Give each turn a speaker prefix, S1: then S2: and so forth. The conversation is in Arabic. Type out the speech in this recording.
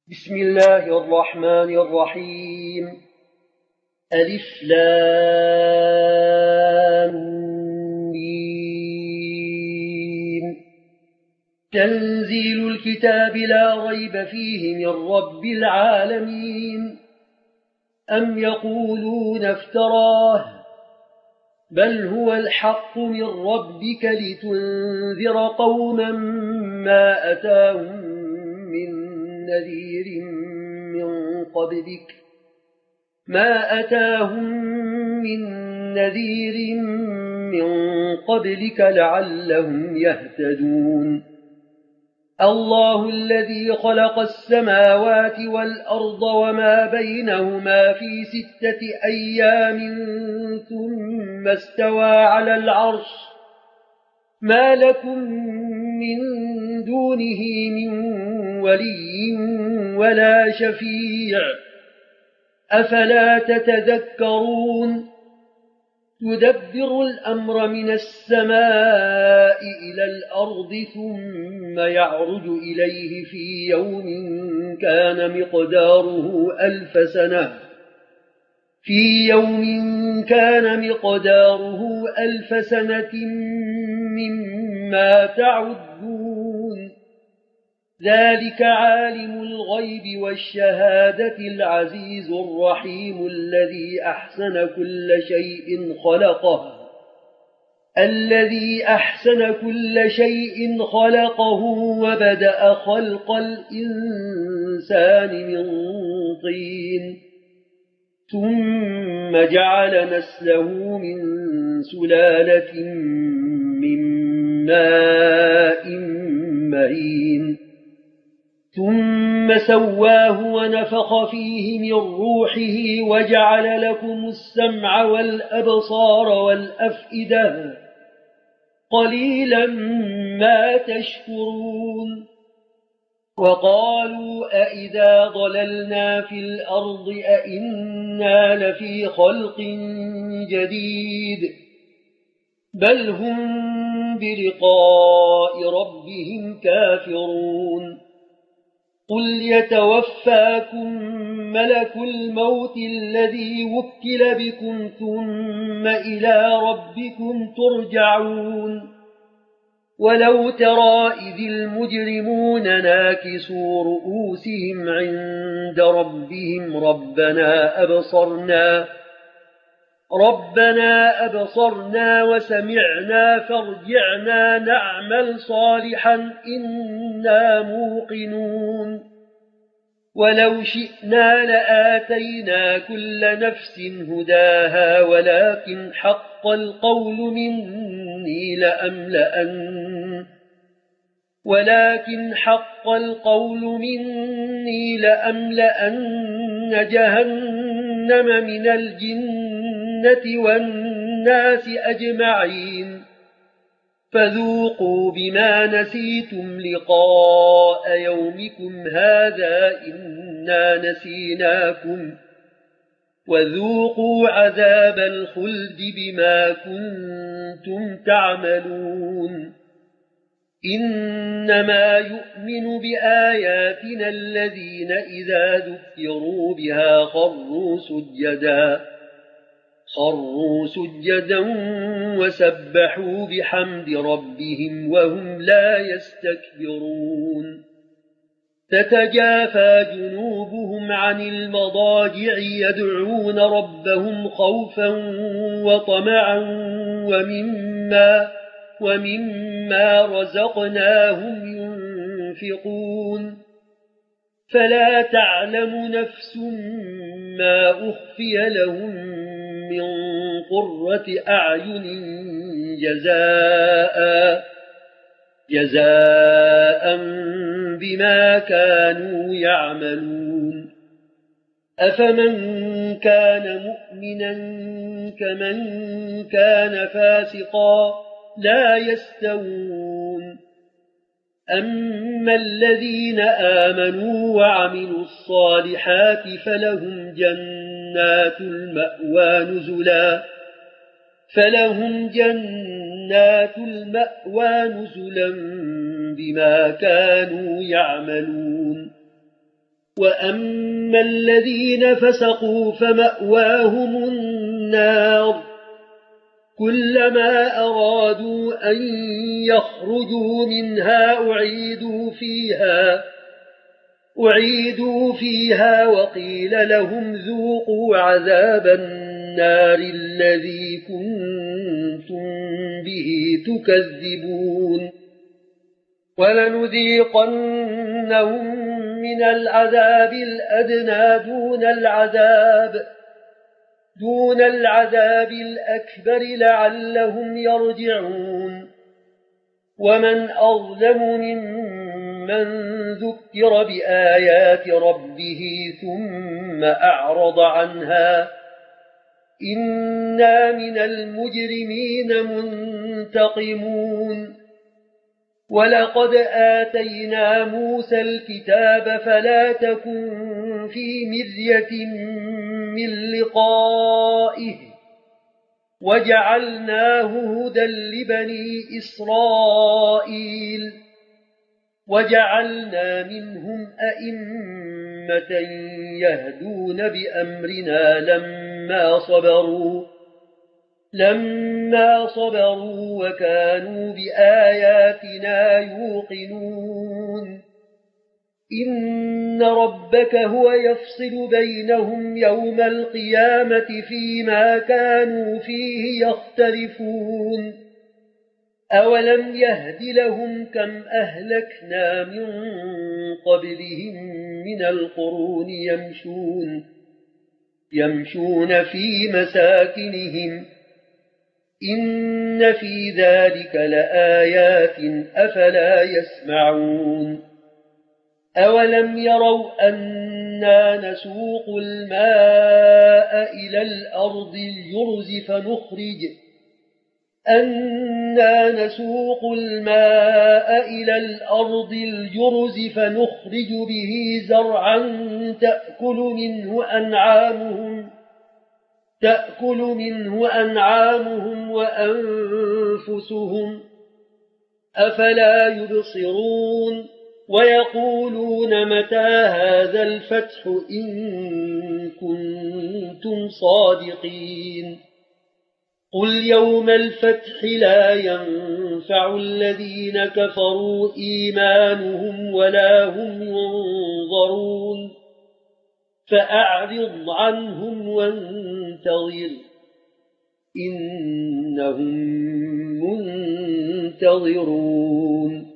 S1: بسم الله الرحمن الرحيم. ألف لام ميم. تنزيل الكتاب لا ريب فيه من رب العالمين. أم يقولون افتراه بل هو الحق من ربك لتنذر قوما ما أتاهم من نذير من قبلك لعلهم يهتدون. الله الذي خلق السماوات والأرض وما بينهما في 6 أيام ثم استوى على العرش ما لكم من دونه من ولي ولا شفيع أفلا تتذكرون. يدبر الأمر من السماء إلى الأرض ثم يعرج إليه في يوم كان مقداره ألف سنة مما تعدون. ذلك عالم الغيب والشهادة العزيز الرحيم الذي أحسن كل شيء خلقه وبدأ خلق الإنسان من طين ثم جعل نسله من سلالة من ماء مهين ثم سواه ونفخ فيه من روحه وجعل لكم السمع والأبصار والأفئدة قليلا ما تشكرون. وقالوا أئذا ضللنا في الأرض أئنا لفي خلق جديد بل هم بلقاء ربهم كافرون. قل يتوفاكم ملك الموت الذي وكل بكم ثم إلى ربكم ترجعون. ولو ترى إذ المجرمون ناكسوا رؤوسهم عند ربهم ربنا أبصرنا وسمعنا فارجعنا نعمل صالحا إنا موقنون. ولو شئنا لآتينا كل نفس هداها ولكن حق القول مني لأملأن جهنم من الجنة والناس أجمعين. فذوقوا بما نسيتم لقاء يومكم هذا إنا نسيناكم وذوقوا عذاب الخلد بما كنتم تعملون. إنما يؤمن بآياتنا الذين إذا ذكروا بها خروا سجدا وسبحوا بحمد ربهم وهم لا يستكبرون. تتجافى جنوبهم عن المضاجع يدعون ربهم خوفا وطمعا ومما رزقناهم ينفقون. فلا تعلم نفس ما أخفي لهم من قرة أعين جزاء بما كانوا يعملون. أفمن كان مؤمنا كمن كان فاسقا لا يستوون. أما الذين آمنوا وعملوا الصالحات فلهم جنات المأوى نزلا بما كانوا يعملون. وأما الذين فسقوا فمأواهم النار كلما أرادوا أن يخرجوا منها أعيدوا فيها وقيل لهم ذوقوا عذاب النار الذي كنتم به تكذبون ولنذيقنهم من العذاب الأدنى دون العذاب الأكبر لعلهم يرجعون ومن أظلم ممن ذكر بآيات ربه ثم أعرض عنها إنا من المجرمين منتقمون ولقد آتينا موسى الكتاب فلا تكن في مرية من لقائه وجعلناه هدى لبني إسرائيل وجعلنا منهم أئمة يهدون بأمرنا لما صبروا وكانوا بآياتنا يوقنون إن ربك هو يفصل بينهم يوم القيامة فيما كانوا فيه يختلفون أولم يهد لهم كم أهلكنا من قبلهم من القرون يمشون في مساكنهم إن في ذلك لآيات أفلا يسمعون أولم يروا أنا نسوق الماء إلى الأرض الجرز فنخرج به زرعا تأكل منه أنعامهم وأنفسهم أفلا يبصرون ويقولون متى هذا الفتح إن كنتم صادقين قل يوم الفتح لا ينفع الذين كفروا إيمانهم ولا هم ينظرون فأعرض عنهم وانتظر إنهم منتظرون